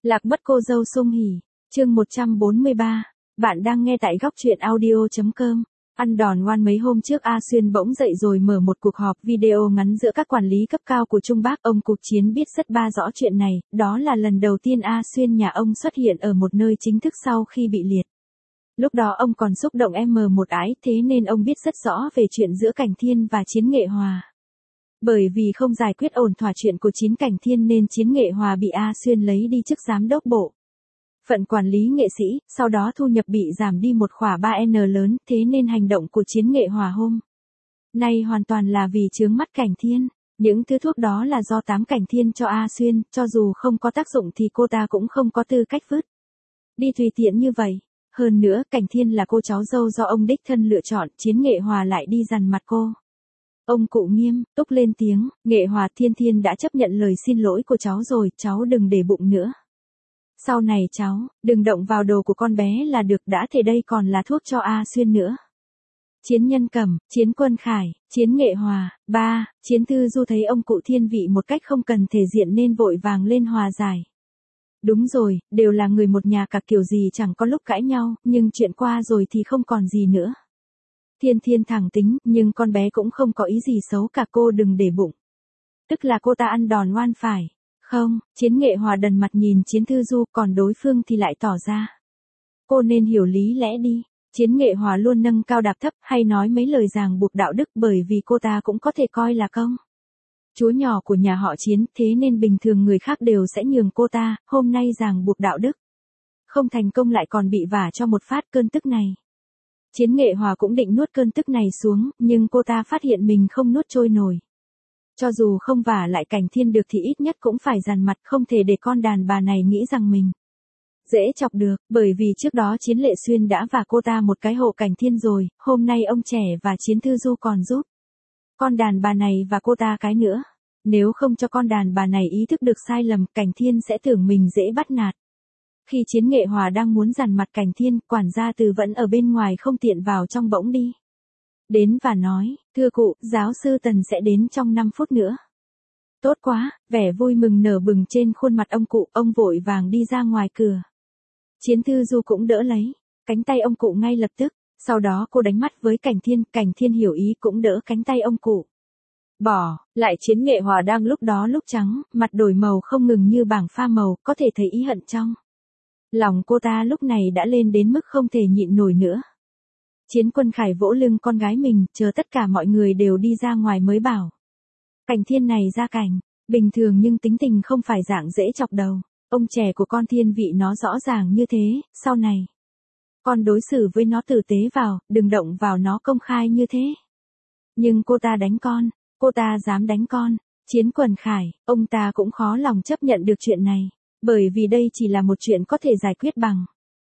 Lạc mất cô dâu sung hỉ, chương 143, bạn đang nghe tại góc truyện audio.com. Ăn đòn ngoan mấy hôm trước A Xuyên bỗng dậy rồi mở một cuộc họp video ngắn giữa các quản lý cấp cao của Trung Bắc. Ông Cục Chiến biết rất rõ chuyện này, đó là lần đầu tiên A Xuyên nhà ông xuất hiện ở một nơi chính thức sau khi bị liệt. Lúc đó ông còn xúc động một ái, thế nên ông biết rất rõ về chuyện giữa Cảnh Thiên và Chiến Nghệ Hòa. Bởi vì không giải quyết ổn thỏa chuyện của Chiến Cảnh Thiên nên Chiến Nghệ Hòa bị A Xuyên lấy đi chức giám đốc bộ phận quản lý nghệ sĩ, sau đó thu nhập bị giảm đi một khỏa 3N lớn, thế nên hành động của Chiến Nghệ Hòa hôm nay hoàn toàn là vì chướng mắt Cảnh Thiên. Những thứ thuốc đó là do Tám Cảnh Thiên cho A Xuyên, cho dù không có tác dụng thì cô ta cũng không có tư cách vứt đi tùy tiện như vậy. Hơn nữa, Cảnh Thiên là cô cháu dâu do ông đích thân lựa chọn, Chiến Nghệ Hòa lại đi dằn mặt cô. Ông Cụ nghiêm túc lên tiếng, Nghệ Hòa, Thiên đã chấp nhận lời xin lỗi của cháu rồi, cháu đừng để bụng nữa. Sau này cháu, đừng động vào đồ của con bé là được, đã thế đây còn là thuốc cho A Xuyên nữa. Chiến Nhân Cẩm, Chiến Quân Khải, Chiến Nghệ Hòa, Chiến Thư Du thấy ông Cụ thiên vị một cách không cần thể diện nên vội vàng lên hòa giải. Đúng rồi, đều là người một nhà cả, kiểu gì chẳng có lúc cãi nhau, nhưng chuyện qua rồi thì không còn gì nữa. Thiên thẳng tính, nhưng con bé cũng không có ý gì xấu cả, cô đừng để bụng. Tức là cô ta ăn đòn ngoan phải không? Chiến Nghệ Hòa đần mặt nhìn Chiến Thư Du, còn đối phương thì lại tỏ ra cô nên hiểu lý lẽ đi. Chiến Nghệ Hòa luôn nâng cao đạp thấp, hay nói mấy lời ràng buộc đạo đức, bởi vì cô ta cũng có thể coi là công chúa nhỏ của nhà họ Chiến, thế nên bình thường người khác đều sẽ nhường cô ta, hôm nay ràng buộc đạo đức không thành công lại còn bị vả cho một phát cơn tức này. Chiến Nghệ Hòa cũng định nuốt cơn tức này xuống, nhưng cô ta phát hiện mình không nuốt trôi nổi. Cho dù không vả lại Cảnh Thiên được thì ít nhất cũng phải dằn mặt, không thể để con đàn bà này nghĩ rằng mình dễ chọc được, bởi vì trước đó Chiến Lệ Xuyên đã vả cô ta một cái hộ Cảnh Thiên rồi, hôm nay ông trẻ và Chiến Thư Du còn giúp con đàn bà này và cô ta cái nữa. Nếu không cho con đàn bà này ý thức được sai lầm, Cảnh Thiên sẽ tưởng mình dễ bắt nạt. Khi Chiến Nghệ Hòa đang muốn dằn mặt Cảnh Thiên, quản gia Từ vẫn ở bên ngoài không tiện vào trong bỗng đi đến và nói, thưa cụ, giáo sư Tần sẽ đến trong 5 phút nữa. Tốt quá, vẻ vui mừng nở bừng trên khuôn mặt ông cụ, ông vội vàng đi ra ngoài cửa. Chiến Thư Du cũng đỡ lấy cánh tay ông cụ ngay lập tức, sau đó cô đánh mắt với Cảnh Thiên hiểu ý cũng đỡ cánh tay ông cụ. Bỏ lại Chiến Nghệ Hòa đang lúc đó lúc trắng, mặt đổi màu không ngừng như bảng pha màu, có thể thấy ý hận trong lòng cô ta lúc này đã lên đến mức không thể nhịn nổi nữa. Chiến Quân Khải vỗ lưng con gái mình, chờ tất cả mọi người đều đi ra ngoài mới bảo. Cảnh Thiên này ra cảnh bình thường nhưng tính tình không phải dạng dễ chọc đầu. Ông trẻ của con thiên vị nó rõ ràng như thế, sau này con đối xử với nó tử tế vào, đừng động vào nó công khai như thế. Nhưng cô ta đánh con, cô ta dám đánh con. Chiến Quân Khải, ông ta cũng khó lòng chấp nhận được chuyện này, bởi vì đây chỉ là một chuyện có thể giải quyết bằng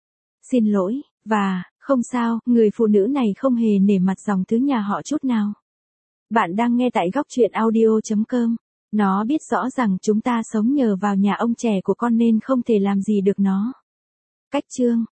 xin lỗi, và không sao, người phụ nữ này không hề nể mặt dòng thứ nhà họ chút nào. Bạn đang nghe tại góc truyện audio.com. Nó biết rõ rằng chúng ta sống nhờ vào nhà ông trẻ của con nên không thể làm gì được nó. Cách chương